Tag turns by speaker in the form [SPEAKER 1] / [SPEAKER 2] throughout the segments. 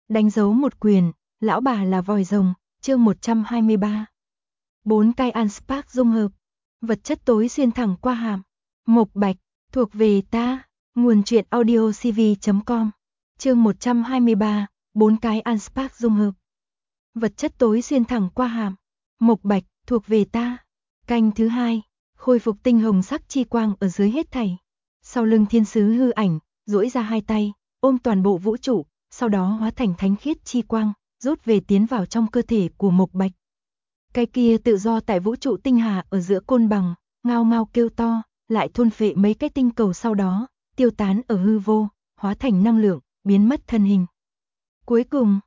[SPEAKER 1] Đánh dấu một quyền, lão bà là vòi rồng, chương 123. 4 cái Anspark dung hợp. Vật chất tối xuyên thẳng qua hàm. Mộc bạch, thuộc về ta. Nguồn truyện audio cv.com. Chương 123, 4 cái Anspark dung hợp. Vật chất tối xuyên thẳng qua hàm. Mộc bạch, thuộc về ta. Canh thứ 2, khôi phục tinh hồng sắc chi quang ở dưới hết thảy. Sau lưng thiên sứ hư ảnh, duỗi ra hai tay, ôm toàn bộ vũ trụ, sau đó hóa thành thánh khiết chi quang, rút về tiến vào trong cơ thể của Mộc Bạch. Cái kia tự do tại vũ trụ tinh hà ở giữa côn bằng, ngao ngao kêu to, lại thôn phệ mấy cái tinh cầu sau đó, tiêu tán ở hư vô, hóa thành năng lượng, biến mất thân hình. Cuối cùng,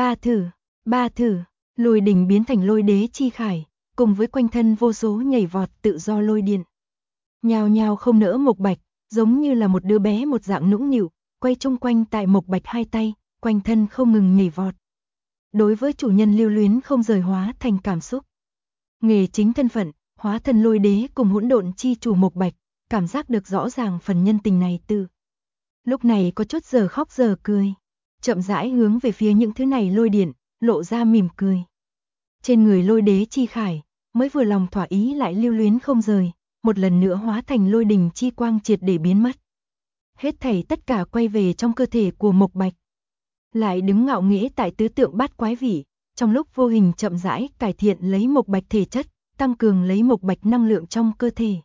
[SPEAKER 1] ba thử, lôi đỉnh biến thành lôi đế chi khải, cùng với quanh thân vô số nhảy vọt tự do lôi điện. Nhào nhào không nỡ Mộc Bạch, giống như là một đứa bé một dạng nũng nịu, quay chung quanh tại Mộc Bạch hai tay, quanh thân không ngừng nhảy vọt. Đối với chủ nhân lưu luyến không rời hóa thành cảm xúc. Nghề chính thân phận, hóa thần lôi đế cùng hỗn độn chi chủ Mộc Bạch, cảm giác được rõ ràng phần nhân tình này từ. Lúc này có chút giờ khóc giờ cười, chậm rãi hướng về phía những thứ này lôi điện, lộ ra mỉm cười. Trên người lôi đế chi khải, mới vừa lòng thỏa ý lại lưu luyến không rời, một lần nữa hóa thành lôi đình chi quang triệt để biến mất. Hết thảy tất cả quay về trong cơ thể của Mộc Bạch. Lại đứng ngạo nghễ tại tứ tượng bát quái vị, trong lúc vô hình chậm rãi cải thiện lấy Mộc Bạch thể chất, tăng cường lấy Mộc Bạch năng lượng trong cơ thể.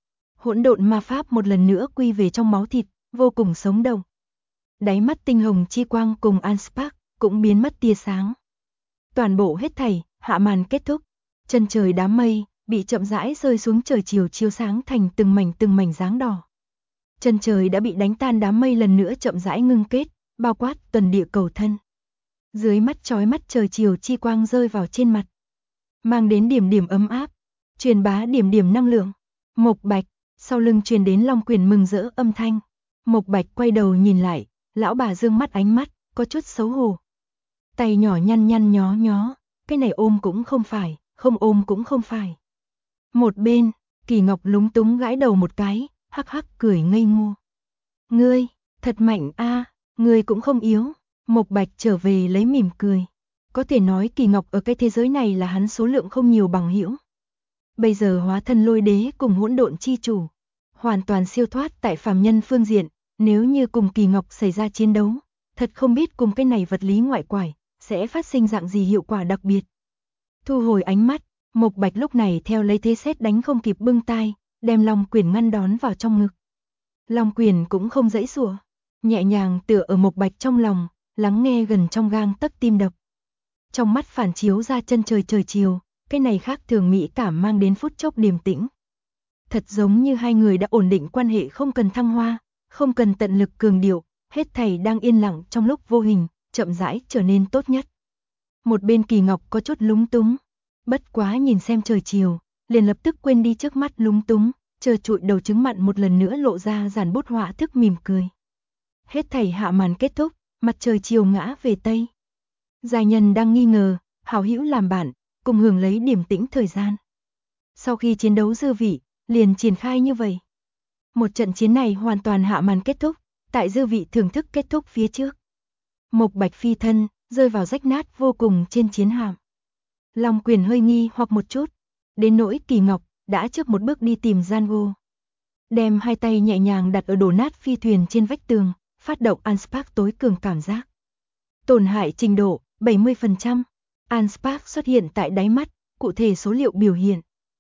[SPEAKER 1] Hỗn độn ma pháp một lần nữa quy về trong máu thịt, vô cùng sống động. Đáy mắt tinh hồng chi quang cùng Anspark cũng biến mất tia sáng. Toàn bộ hết thảy, hạ màn kết thúc, chân trời đám mây bị chậm rãi rơi xuống trời chiều chiếu sáng thành từng mảnh dáng đỏ. Chân trời đã bị đánh tan, đám mây lần nữa chậm rãi ngưng kết, bao quát tuần địa cầu thân. Dưới mắt chói mắt trời chiều chi quang rơi vào trên mặt, mang đến điểm điểm ấm áp, truyền bá điểm điểm năng lượng. Mộc Bạch, sau lưng truyền đến long quyền mừng rỡ âm thanh. Mộc Bạch quay đầu nhìn lại, lão bà dương mắt ánh mắt, có chút xấu hổ. Tay nhỏ nhăn nhăn nhó nhó, cái này ôm cũng không phải, không ôm cũng không phải. Một bên, Kỳ Ngọc lúng túng gãi đầu một cái, hắc hắc cười ngây ngô. Ngươi, thật mạnh a, ngươi cũng không yếu. Mộc Bạch trở về lấy mỉm cười. Có thể nói Kỳ Ngọc ở cái thế giới này là hắn số lượng không nhiều bằng hữu. Bây giờ hóa thân lôi đế cùng hỗn độn chi chủ, hoàn toàn siêu thoát tại phàm nhân phương diện, nếu như cùng Kỳ Ngọc xảy ra chiến đấu, thật không biết cùng cái này vật lý ngoại quải sẽ phát sinh dạng gì hiệu quả đặc biệt. Thu hồi ánh mắt, Mộc Bạch lúc này theo lấy thế sét đánh không kịp bưng tai, đem long quyền ngăn đón vào trong ngực. Long quyền cũng không giãy giụa, nhẹ nhàng tựa ở Mộc Bạch trong lòng, lắng nghe gần trong gang tấc tim đập. Trong mắt phản chiếu ra chân trời trời chiều, cái này khác thường mỹ cảm mang đến phút chốc điềm tĩnh. Thật giống như hai người đã ổn định quan hệ, không cần thăng hoa, không cần tận lực cường điệu, hết thảy đang yên lặng trong lúc vô hình, chậm rãi trở nên tốt nhất. Một bên Kỳ Ngọc có chút lúng túng, bất quá nhìn xem trời chiều, liền lập tức quên đi trước mắt lúng túng, chờ trụi đầu trứng mặn một lần nữa lộ ra giản bút họa thức mỉm cười. Hết thảy hạ màn kết thúc, mặt trời chiều ngã về tây. Giai nhân đang nghi ngờ, hảo hữu làm bạn, cùng hưởng lấy điềm tĩnh thời gian. Sau khi chiến đấu dư vị, liền triển khai như vậy. Một trận chiến này hoàn toàn hạ màn kết thúc, tại dư vị thưởng thức kết thúc phía trước. Mộc Bạch phi thân, rơi vào rách nát vô cùng trên chiến hạm. Long quyền hơi nghi hoặc một chút, đến nỗi Kỳ Ngọc đã trước một bước đi tìm Django. Đem hai tay nhẹ nhàng đặt ở đổ nát phi thuyền trên vách tường, phát động Anspark tối cường cảm giác. Tổn hại trình độ 70%. Anspark xuất hiện tại đáy mắt, cụ thể số liệu biểu hiện.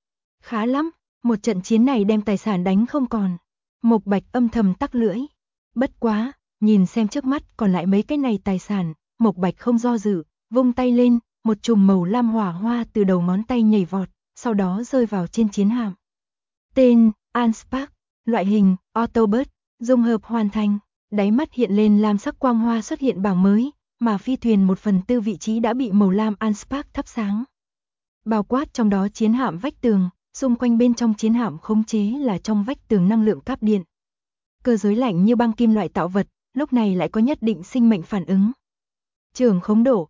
[SPEAKER 1] Khá lắm, một trận chiến này đem tài sản đánh không còn. Mộc Bạch âm thầm tắc lưỡi. Bất quá, nhìn xem trước mắt còn lại mấy cái này tài sản, Mộc Bạch không do dự, vung tay lên, một chùm màu lam hỏa hoa từ đầu ngón tay nhảy vọt, sau đó rơi vào trên chiến hạm. Tên, Anspark, loại hình, Autobot, dung hợp hoàn thành, đáy mắt hiện lên lam sắc quang hoa xuất hiện bảng mới, mà phi thuyền 1/4 vị trí đã bị màu lam Anspark thắp sáng. Bao quát trong đó chiến hạm vách tường, xung quanh bên trong chiến hạm khống chế là trong vách tường năng lượng cáp điện. Cơ giới lạnh như băng kim loại tạo vật, lúc này lại có nhất định sinh mệnh phản ứng. Trường khống độ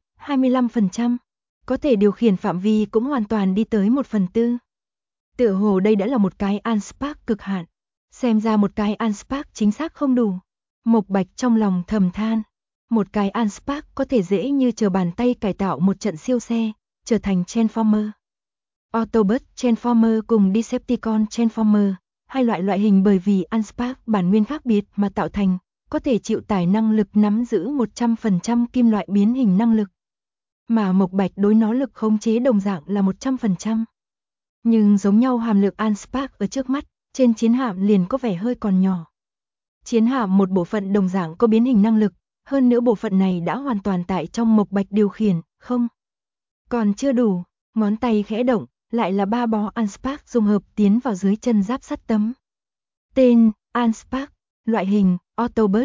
[SPEAKER 1] 25%, có thể điều khiển phạm vi cũng hoàn toàn đi tới 1/4. Tựa hồ đây đã là một cái Anspark cực hạn. Xem ra một cái Anspark chính xác không đủ. Mộc Bạch trong lòng thầm than. Một cái Allspark có thể dễ như trở bàn tay cải tạo một trận siêu xe, trở thành Transformer. Autobot Transformer cùng Decepticon Transformer, hai loại hình bởi vì Allspark bản nguyên khác biệt mà tạo thành, có thể chịu tải năng lực nắm giữ 100% kim loại biến hình năng lực. Mà Mộc Bạch đối nó lực khống chế đồng dạng là 100%. Nhưng giống nhau hàm lượng Allspark ở trước mắt, trên chiến hạm liền có vẻ hơi còn nhỏ. Chiến hạm một bộ phận đồng dạng có biến hình năng lực, hơn nữa bộ phận này đã hoàn toàn tại trong Mộc Bạch điều khiển, không? Còn chưa đủ, ngón tay khẽ động, lại là 3 bó Allspark dung hợp tiến vào dưới chân giáp sắt tấm. Tên, Allspark, loại hình, Autobot,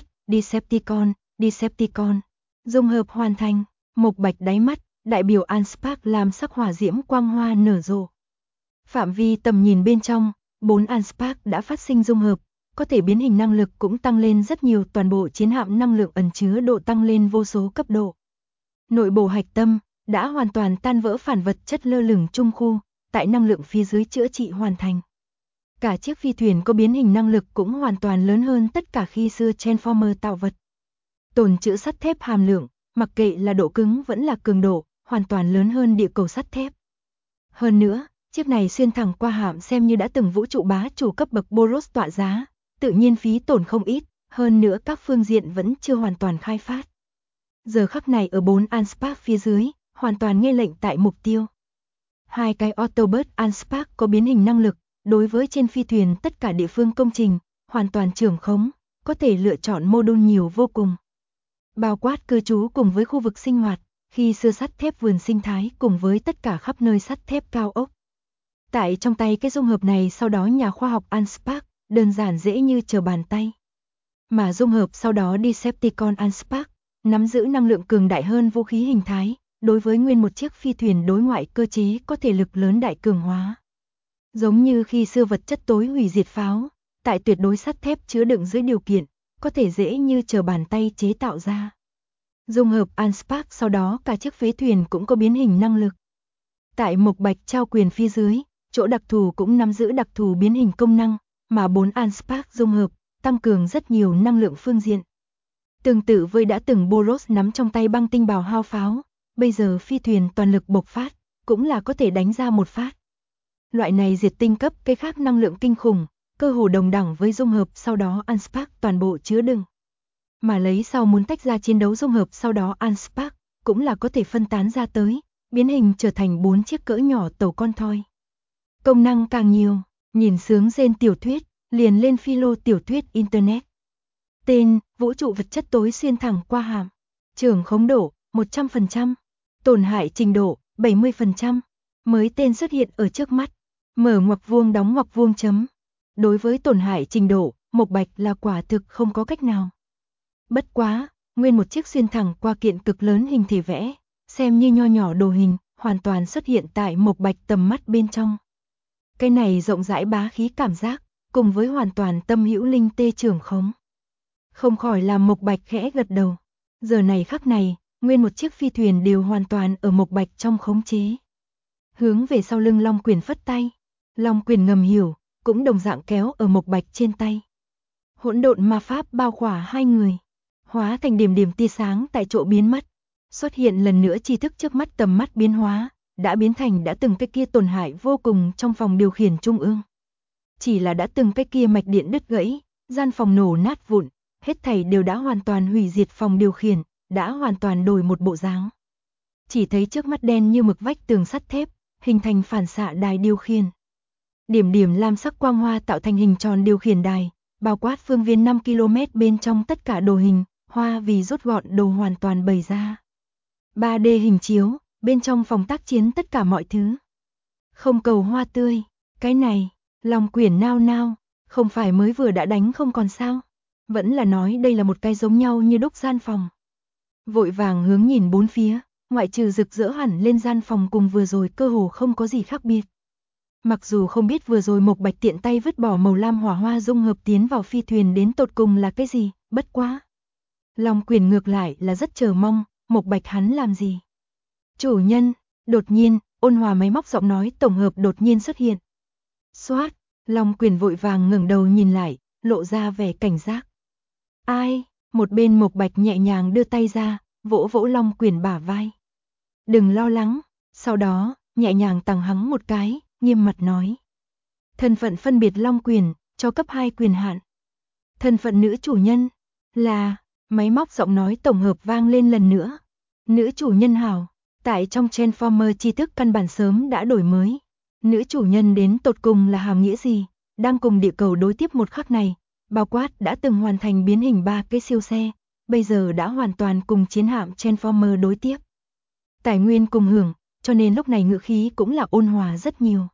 [SPEAKER 1] Decepticon. Dung hợp hoàn thành, Mộc Bạch đáy mắt, đại biểu Allspark làm sắc hỏa diễm quang hoa nở rộ. Phạm vi tầm nhìn bên trong, 4 Allspark đã phát sinh dung hợp, có thể biến hình năng lực cũng tăng lên rất nhiều, toàn bộ chiến hạm năng lượng ẩn chứa độ tăng lên vô số cấp độ. Nội bộ hạch tâm đã hoàn toàn tan vỡ phản vật chất lơ lửng trung khu, tại năng lượng phía dưới chữa trị hoàn thành. Cả chiếc phi thuyền có biến hình năng lực cũng hoàn toàn lớn hơn tất cả khi xưa Transformer tạo vật. Tồn trữ sắt thép hàm lượng, mặc kệ là độ cứng vẫn là cường độ, hoàn toàn lớn hơn địa cầu sắt thép. Hơn nữa, chiếc này xuyên thẳng qua hạm xem như đã từng vũ trụ bá chủ cấp bậc Boros tọa giá, tự nhiên phí tổn không ít, hơn nữa các phương diện vẫn chưa hoàn toàn khai phát. Giờ khắc này ở 4 Allspark phía dưới, hoàn toàn nghe lệnh tại mục tiêu. Hai cái Autobot Allspark có biến hình năng lực, đối với trên phi thuyền tất cả địa phương công trình, hoàn toàn trưởng khống, có thể lựa chọn module nhiều vô cùng. Bao quát cư trú cùng với khu vực sinh hoạt, khi xưa sắt thép vườn sinh thái cùng với tất cả khắp nơi sắt thép cao ốc. Tại trong tay cái dung hợp này sau đó nhà khoa học Allspark, đơn giản dễ như trở bàn tay. Mà dung hợp sau đó Decepticon Allspark, nắm giữ năng lượng cường đại hơn vũ khí hình thái, đối với nguyên một chiếc phi thuyền đối ngoại cơ chế có thể lực lớn đại cường hóa. Giống như khi xưa vật chất tối hủy diệt pháo, tại tuyệt đối sắt thép chứa đựng dưới điều kiện, có thể dễ như trở bàn tay chế tạo ra. Dung hợp Allspark sau đó cả chiếc phế thuyền cũng có biến hình năng lực. Tại Mộc Bạch trao quyền phía dưới, chỗ đặc thù cũng nắm giữ đặc thù biến hình công năng, mà 4 Allspark dung hợp, tăng cường rất nhiều năng lượng phương diện. Tương tự với đã từng Boros nắm trong tay băng tinh bào hao pháo, bây giờ phi thuyền toàn lực bộc phát, cũng là có thể đánh ra một phát. Loại này diệt tinh cấp cái khác năng lượng kinh khủng, cơ hồ đồng đẳng với dung hợp sau đó Allspark toàn bộ chứa đựng. Mà lấy sau muốn tách ra chiến đấu dung hợp sau đó Allspark, cũng là có thể phân tán ra tới, biến hình trở thành 4 chiếc cỡ nhỏ tàu con thoi. Công năng càng nhiều, nhìn sướng rên tiểu thuyết, liền lên philo tiểu thuyết Internet. Tên, vũ trụ vật chất tối xuyên thẳng qua hàm. Trưởng khống độ, 100%. Tổn hại trình độ, 70%. Mới tên xuất hiện ở trước mắt. Mở ngoặc vuông đóng ngoặc vuông chấm. Đối với tổn hại trình độ, Mộc Bạch là quả thực không có cách nào. Bất quá, nguyên một chiếc xuyên thẳng qua kiện cực lớn hình thể vẽ, xem như nho nhỏ đồ hình, hoàn toàn xuất hiện tại Mộc Bạch tầm mắt bên trong. Cái này rộng rãi bá khí cảm giác, cùng với hoàn toàn tâm hữu linh tê trưởng khống. Không khỏi làm Mộc Bạch khẽ gật đầu. Giờ này khắc này, nguyên một chiếc phi thuyền đều hoàn toàn ở Mộc Bạch trong khống chế. Hướng về sau lưng Long Quyền phất tay. Long Quyền ngầm hiểu, cũng đồng dạng kéo ở Mộc Bạch trên tay. Hỗn độn ma pháp bao khỏa hai người, hóa thành điểm điểm tia sáng tại chỗ biến mất. Xuất hiện lần nữa tri thức trước mắt tầm mắt biến hóa, đã biến thành đã từng cái kia tổn hại vô cùng trong phòng điều khiển trung ương. Chỉ là đã từng cái kia mạch điện đứt gãy, gian phòng nổ nát vụn, hết thảy đều đã hoàn toàn hủy diệt phòng điều khiển, đã hoàn toàn đổi một bộ dáng. Chỉ thấy trước mắt đen như mực vách tường sắt thép, hình thành phản xạ đài điều khiển. Điểm điểm lam sắc quang hoa tạo thành hình tròn điều khiển đài, bao quát phương viên 5 km bên trong tất cả đồ hình, hoa vì rút gọn đồ hoàn toàn bày ra. 3D hình chiếu, bên trong phòng tác chiến tất cả mọi thứ. Không cầu hoa tươi, cái này, Long Quyền nao nao, không phải mới vừa đã đánh không còn sao? Vẫn là nói đây là một cái giống nhau như đúc gian phòng. Vội vàng hướng nhìn bốn phía, ngoại trừ rực rỡ hẳn lên gian phòng cùng vừa rồi cơ hồ không có gì khác biệt. Mặc dù không biết vừa rồi Mộc Bạch tiện tay vứt bỏ màu lam hỏa hoa dung hợp tiến vào phi thuyền đến tột cùng là cái gì, bất quá. Long Quyền ngược lại là rất chờ mong, Mộc Bạch hắn làm gì. Chủ nhân, đột nhiên, ôn hòa máy móc giọng nói tổng hợp đột nhiên xuất hiện. Xoát, Long Quyền vội vàng ngẩng đầu nhìn lại, lộ ra vẻ cảnh giác. Ai, Một bên Mộc Bạch nhẹ nhàng đưa tay ra, vỗ vỗ Long Quyền bả vai. Đừng lo lắng, sau đó, nhẹ nhàng tằng hắng một cái, nghiêm mặt nói. Thân phận phân biệt Long Quyền, cho cấp 2 quyền hạn. Thân phận nữ chủ nhân, là, máy móc giọng nói tổng hợp vang lên lần nữa. Nữ chủ nhân hảo, tại trong Transformer tri thức căn bản sớm đã đổi mới. Nữ chủ nhân đến tột cùng là hàm nghĩa gì? Đang cùng địa cầu đối tiếp một khắc này, bao quát đã từng hoàn thành biến hình 3 cái siêu xe, bây giờ đã hoàn toàn cùng chiến hạm Transformer đối tiếp. Tài nguyên cùng hưởng, cho nên lúc này ngữ khí cũng là ôn hòa rất nhiều.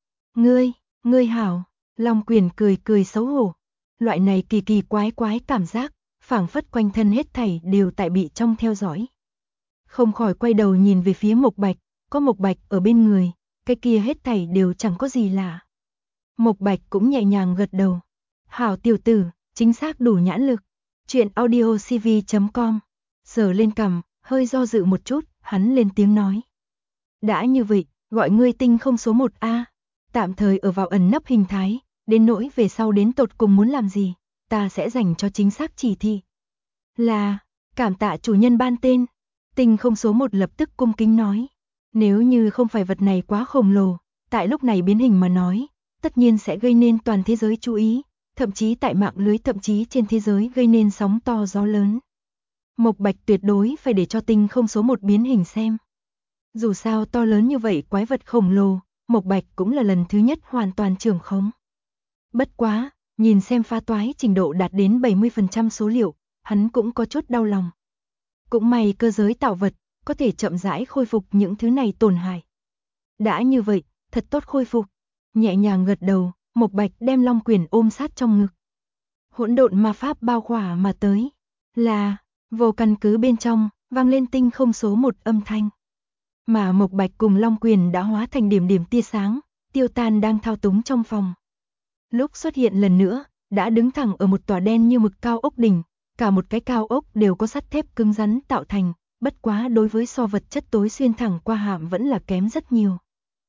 [SPEAKER 1] Ngươi hảo, Long Quyền cười cười xấu hổ. Loại này kỳ kỳ quái quái cảm giác, phảng phất quanh thân hết thảy đều tại bị trong theo dõi. Không khỏi quay đầu nhìn về phía Mộc Bạch, có Mộc Bạch ở bên người, cái kia hết thảy đều chẳng có gì lạ. Mộc Bạch cũng nhẹ nhàng gật đầu. Hảo tiểu tử, chính xác đủ nhãn lực. Chuyện audiocv.com. Sờ lên cằm, hơi do dự một chút, hắn lên tiếng nói. Đã như vậy, gọi ngươi tinh không số 1A. Tạm thời ở vào ẩn nấp hình thái, đến nỗi về sau đến tột cùng muốn làm gì, ta sẽ dành cho chính xác chỉ thị. Là, cảm tạ chủ nhân ban tên. Tinh không số 1 lập tức cung kính nói. Nếu như không phải vật này quá khổng lồ, tại lúc này biến hình mà nói, tất nhiên sẽ gây nên toàn thế giới chú ý, thậm chí tại mạng lưới thậm chí trên thế giới gây nên sóng to gió lớn. Mộc Bạch tuyệt đối phải để cho tinh không số 1 biến hình xem. Dù sao to lớn như vậy quái vật khổng lồ, Mộc Bạch cũng là lần thứ nhất hoàn toàn trưởng khống. Bất quá, nhìn xem phá toái trình độ đạt đến 70% số liệu, hắn cũng có chút đau lòng. Cũng may cơ giới tạo vật, có thể chậm rãi khôi phục những thứ này tổn hại. Đã như vậy, thật tốt khôi phục. Nhẹ nhàng gật đầu, Mộc Bạch đem Long Quyền ôm sát trong ngực. Hỗn độn ma pháp bao khỏa mà tới. Là, vô căn cứ bên trong, vang lên tinh không số 1 âm thanh. Mà Mộc Bạch cùng Long Quyền đã hóa thành điểm điểm tia sáng, tiêu tan đang thao túng trong phòng. Lúc xuất hiện lần nữa, đã đứng thẳng ở một tòa đen như mực cao ốc đỉnh, cả một cái cao ốc đều có sắt thép cứng rắn tạo thành, bất quá đối với so vật chất tối xuyên thẳng qua hạm vẫn là kém rất nhiều.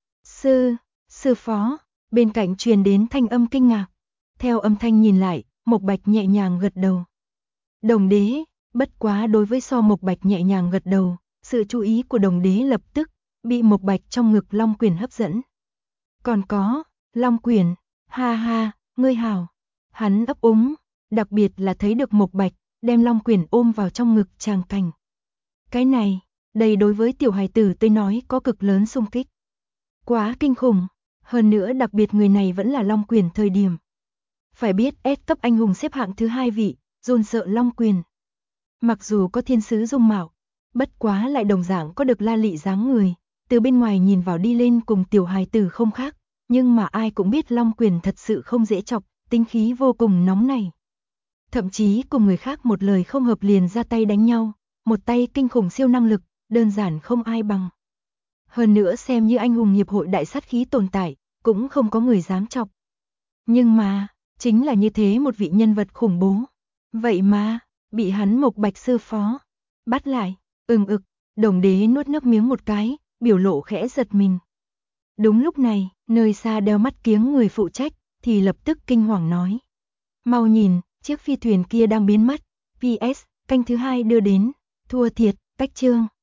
[SPEAKER 1] Sư phó, bên cạnh truyền đến thanh âm kinh ngạc. Theo âm thanh nhìn lại, Mộc Bạch nhẹ nhàng gật đầu. Đồng đế, bất quá đối với so Mộc Bạch nhẹ nhàng gật đầu, sự chú ý của đồng đế lập tức bị Mộc Bạch trong ngực Long Quyền hấp dẫn. Còn có, Long Quyền, ha ha, ngươi hảo. Hắn ấp úng, đặc biệt là thấy được Mộc Bạch đem Long Quyền ôm vào trong ngực tràng cảnh. Cái này, đây đối với tiểu hài tử tôi nói có cực lớn xung kích. Quá kinh khủng, hơn nữa đặc biệt người này vẫn là Long Quyền thời điểm. Phải biết S cấp anh hùng xếp hạng thứ 2 vị, run sợ Long Quyền. Mặc dù có thiên sứ dung mạo, bất quá lại đồng dạng có được la lị dáng người, từ bên ngoài nhìn vào đi lên cùng tiểu hài tử không khác, nhưng mà ai cũng biết Long Quyền thật sự không dễ chọc, tính khí vô cùng nóng này. Thậm chí cùng người khác một lời không hợp liền ra tay đánh nhau, một tay kinh khủng siêu năng lực, đơn giản không ai bằng. Hơn nữa xem như anh hùng hiệp hội đại sát khí tồn tại, cũng không có người dám chọc. Nhưng mà, chính là như thế một vị nhân vật khủng bố. Vậy mà, bị hắn Mộc Bạch sư phó bắt lại, đồng đế nuốt nước miếng một cái, biểu lộ khẽ giật mình. Đúng lúc này, nơi xa đeo mắt kiếng người phụ trách, thì lập tức kinh hoàng nói. Mau nhìn, chiếc phi thuyền kia đang biến mất, PS, canh thứ 2 đưa đến, thua thiệt, cách chương.